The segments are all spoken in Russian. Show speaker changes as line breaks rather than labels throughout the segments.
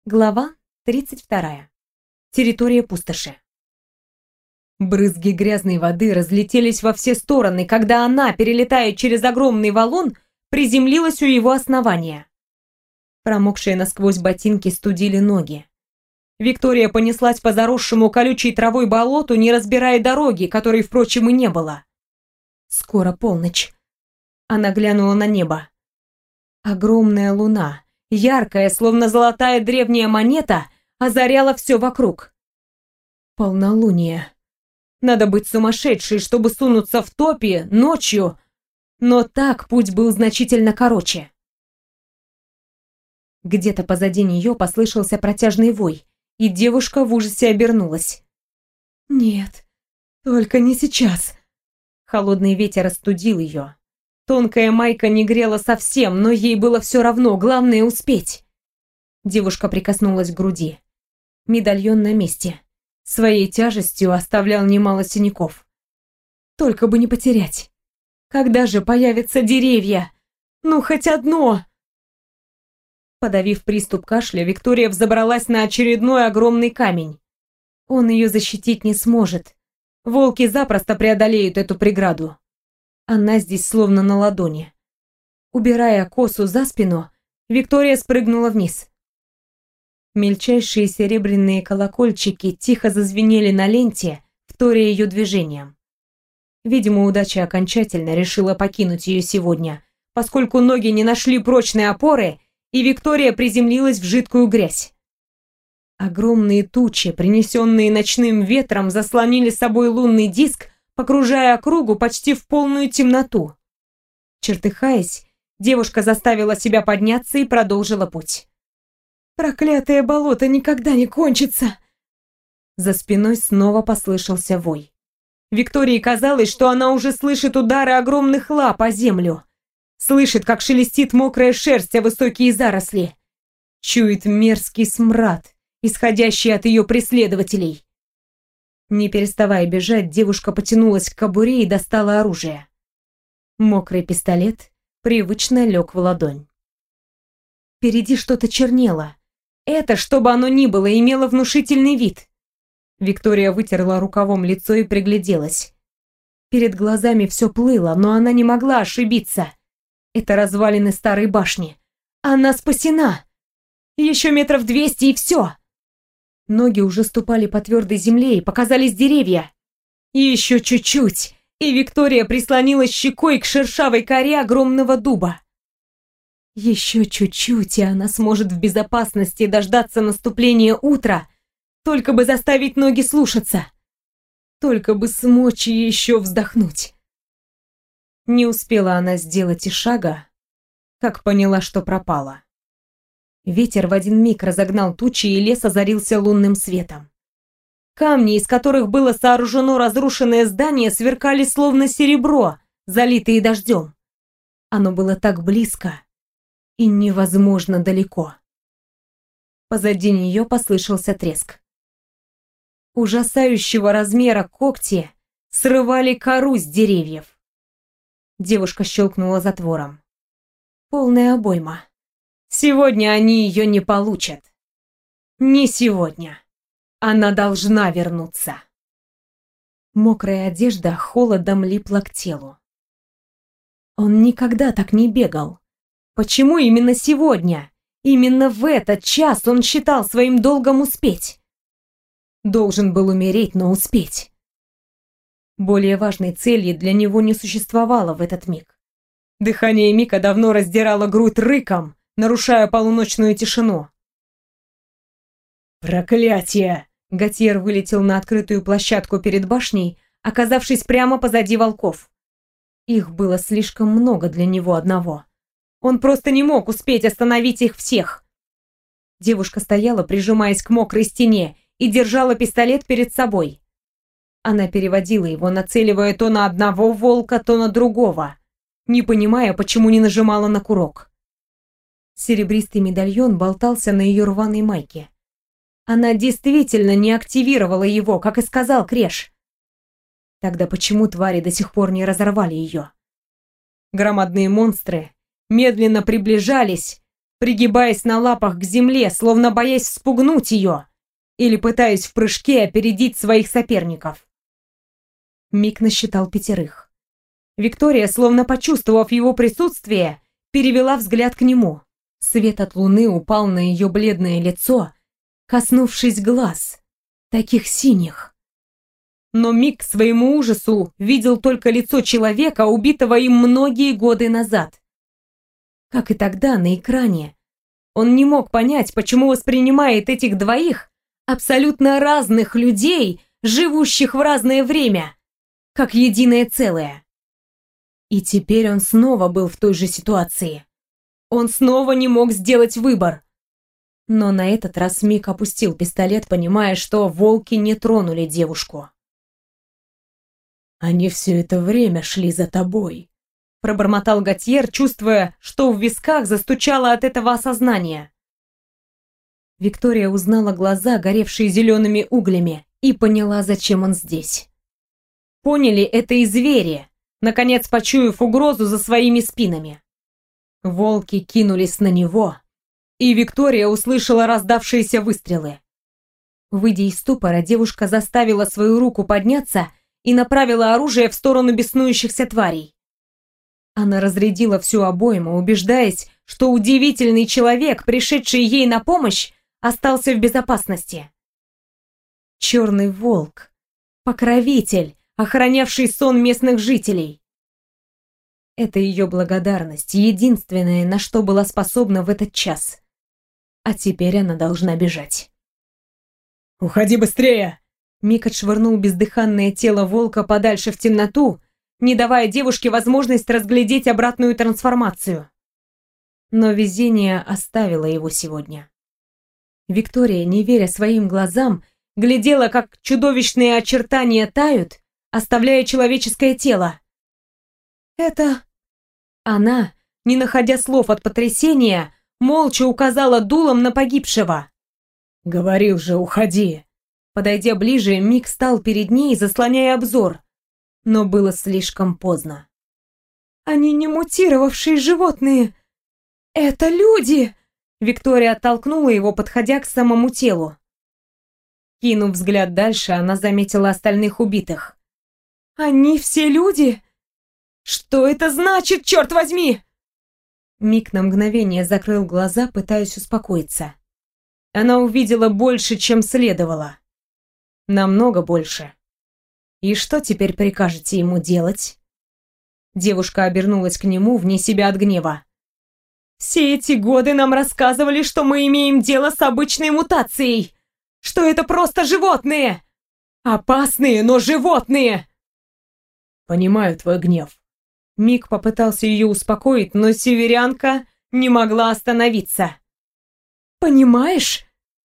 Глава 32. Территория пустоши. Брызги грязной воды разлетелись во все стороны, когда она, перелетая через огромный валун, приземлилась у его основания. Промокшие насквозь ботинки студили ноги. Виктория понеслась по заросшему колючей травой болоту, не разбирая дороги, которой, впрочем, и не было. Скоро полночь. Она глянула на небо. Огромная луна, яркая, словно золотая древняя монета, озаряла все вокруг. Полнолуние. Надо быть сумасшедшей, чтобы сунуться в топи ночью, но так путь был значительно короче. Где-то позади нее послышался протяжный вой, и девушка в ужасе обернулась. Нет, только не сейчас. Холодный ветер остудил ее. Тонкая майка не грела совсем, но ей было все равно, главное успеть. Девушка прикоснулась к груди. Медальон на месте. Своей тяжестью оставлял немало синяков. Только бы не потерять. Когда же появятся деревья? Ну, хоть одно! Подавив приступ кашля, Виктория взобралась на очередной огромный камень. Он ее защитить не сможет. Волки запросто преодолеют эту преграду. Она здесь словно на ладони. Убирая косу за спину, Виктория спрыгнула вниз. Мельчайшие серебряные колокольчики тихо зазвенели на ленте, вторя ее движением. Видимо, удача окончательно решила покинуть ее сегодня, поскольку ноги не нашли прочной опоры, и Виктория приземлилась в жидкую грязь. Огромные тучи, принесенные ночным ветром, заслонили собой лунный диск, погружая округу почти в полную темноту. Чертыхаясь, девушка заставила себя подняться и продолжила путь. «Проклятое болото никогда не кончится!» За спиной снова послышался вой. Виктории казалось, что она уже слышит удары огромных лап о землю. Слышит, как шелестит мокрая шерсть о высокие заросли. Чует мерзкий смрад, исходящий от ее преследователей. Не переставая бежать, девушка потянулась к кобуре и достала оружие. Мокрый пистолет привычно лег в ладонь. Впереди что-то чернело. Это, что бы оно ни было, имело внушительный вид. Виктория вытерла рукавом лицо и пригляделась. Перед глазами все плыло, но она не могла ошибиться. Это развалины старой башни. Она спасена. Еще 200 метров и все. Ноги уже ступали по твердой земле, и показались деревья. И еще чуть-чуть, и Виктория прислонилась щекой к шершавой коре огромного дуба. Еще чуть-чуть, и она сможет в безопасности дождаться наступления утра, только бы заставить ноги слушаться. Только бы смочь еще вздохнуть. Не успела она сделать и шага, как поняла, что пропала. Ветер в один миг разогнал тучи, и лес озарился лунным светом. Камни, из которых было сооружено разрушенное здание, сверкали словно серебро, залитые дождем. Оно было так близко и невозможно далеко. Позади нее послышался треск. Ужасающего размера когти срывали кору с деревьев. Девушка щелкнула затвором. Полная обойма. Сегодня они ее не получат. Не сегодня. Она должна вернуться. Мокрая одежда холодом липла к телу. Он никогда так не бегал. Почему именно сегодня? Именно в этот час он считал своим долгом успеть. Должен был умереть, но успеть. Более важной цели для него не существовало в этот миг. Дыхание Мика давно раздирало грудь рыком, нарушая полуночную тишину. «Проклятие!» Готьер вылетел на открытую площадку перед башней, оказавшись прямо позади волков. Их было слишком много для него одного. Он просто не мог успеть остановить их всех. Девушка стояла, прижимаясь к мокрой стене, и держала пистолет перед собой. Она переводила его, нацеливая то на одного волка, то на другого, не понимая, почему не нажимала на курок. Серебристый медальон болтался на ее рваной майке. Она действительно не активировала его, как и сказал Креш. Тогда почему твари до сих пор не разорвали ее? Громадные монстры медленно приближались, пригибаясь на лапах к земле, словно боясь спугнуть ее или пытаясь в прыжке опередить своих соперников. Мик насчитал 5. Виктория, словно почувствовав его присутствие, перевела взгляд к нему. Свет от луны упал на ее бледное лицо, коснувшись глаз, таких синих. Но Мик к своему ужасу видел только лицо человека, убитого им многие годы назад. Как и тогда на экране, он не мог понять, почему воспринимает этих двоих, абсолютно разных людей, живущих в разное время, как единое целое. И теперь он снова был в той же ситуации. Он снова не мог сделать выбор. Но на этот раз Мик опустил пистолет, понимая, что волки не тронули девушку.
«Они все это время шли за тобой»,
— пробормотал Готьер, чувствуя, что в висках застучало от этого осознания. Виктория узнала глаза, горевшие зелеными углями, и поняла, зачем он здесь. Поняли это и звери, наконец почуяв угрозу за своими спинами. Волки кинулись на него, и Виктория услышала раздавшиеся выстрелы. Выйдя из ступора, девушка заставила свою руку подняться и направила оружие в сторону беснующихся тварей. Она разрядила всю обойму, убеждаясь, что удивительный человек, пришедший ей на помощь, остался в безопасности. Черный волк, покровитель, охранявший сон местных жителей. Это ее благодарность, единственное, на что была способна в этот час. А теперь она должна бежать.
«Уходи быстрее!»
Мик отшвырнул бездыханное тело волка подальше в темноту, не давая девушке возможность разглядеть обратную трансформацию. Но везение оставило его сегодня. Виктория, не веря своим глазам, глядела, как чудовищные очертания тают, оставляя человеческое тело. «Это...» Она, не находя слов от потрясения, молча указала дулом на погибшего.
«Говорил же, уходи!»
Подойдя ближе, Мик стал перед ней, заслоняя обзор. Но было слишком поздно. «Они не мутировавшие животные! Это люди!» Виктория оттолкнула его, подходя к самому телу. Кинув взгляд дальше, она заметила остальных убитых. «Они все люди? Что это значит, черт возьми?» Мик на мгновение закрыл глаза, пытаясь успокоиться. Она увидела больше, чем следовало. Намного больше. И что теперь прикажете ему делать? Девушка обернулась к нему вне себя от гнева. «Все эти годы нам рассказывали, что мы имеем дело с обычной мутацией, что это просто животные! Опасные, но животные!»
«Понимаю твой гнев».
Мик попытался ее успокоить, но северянка не могла остановиться. «Понимаешь?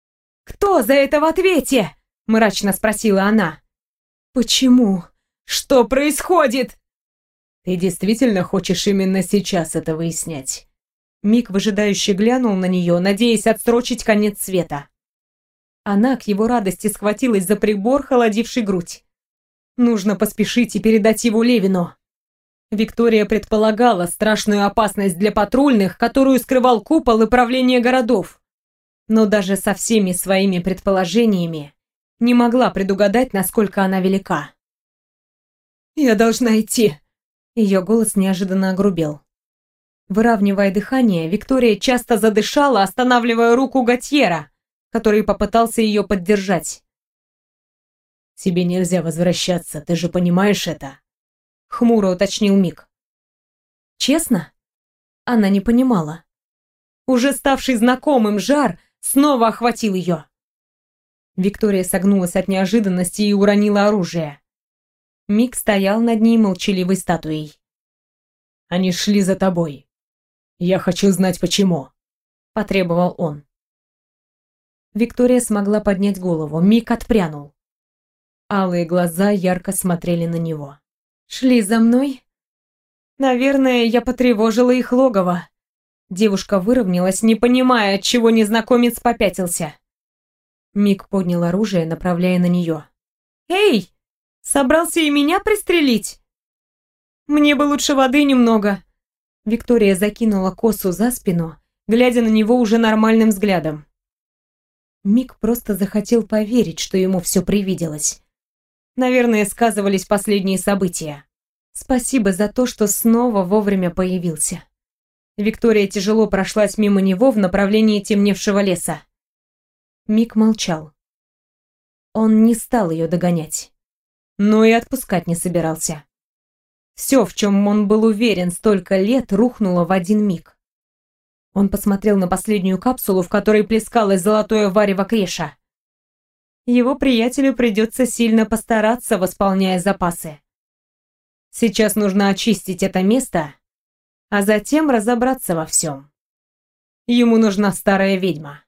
Кто за это в ответе?» — мрачно спросила она. «Почему? Что происходит?»
«Ты действительно хочешь именно сейчас это выяснять?»
Мик выжидающе глянул на нее, надеясь отсрочить конец света. Она, к его радости, схватилась за прибор, холодивший грудь. Нужно поспешить и передать его Левину. Виктория предполагала страшную опасность для патрульных, которую скрывал купол и правление городов. Но даже со всеми своими предположениями не могла предугадать, насколько она велика. «Я должна идти!» Ее голос неожиданно огрубел. Выравнивая дыхание, Виктория часто задышала, останавливая руку Готьера, который попытался ее поддержать.
«Тебе нельзя возвращаться, ты же понимаешь это?»
Хмуро уточнил Мик. Честно? Она не понимала. Уже ставший знакомым жар снова охватил ее. Виктория согнулась от неожиданности и уронила оружие. Мик стоял над ней молчаливой статуей.
«Они шли за тобой. Я хочу знать, почему», — потребовал он.
Виктория смогла поднять голову. Мик отпрянул. Алые глаза ярко смотрели на него. «Шли за мной? Наверное, я потревожила их логово». Девушка выровнялась, не понимая, отчего незнакомец попятился. Мик поднял оружие, направляя на нее. «Эй! Собрался и меня пристрелить? Мне бы лучше воды немного». Виктория закинула косу за спину, глядя на него уже нормальным взглядом. Мик просто захотел поверить, что ему все привиделось. Наверное, сказывались последние события. Спасибо за то, что снова вовремя появился. Виктория тяжело прошлась мимо него в направлении темневшего леса. Мик молчал. Он не стал ее догонять, но и отпускать не собирался. Все, в чем он был уверен столько лет, рухнуло в один миг. Он посмотрел на последнюю капсулу, в которой плескалось золотое варево Креша. Его приятелю придется сильно постараться, восполняя запасы. Сейчас нужно очистить это место, а затем разобраться во всем. Ему нужна старая ведьма.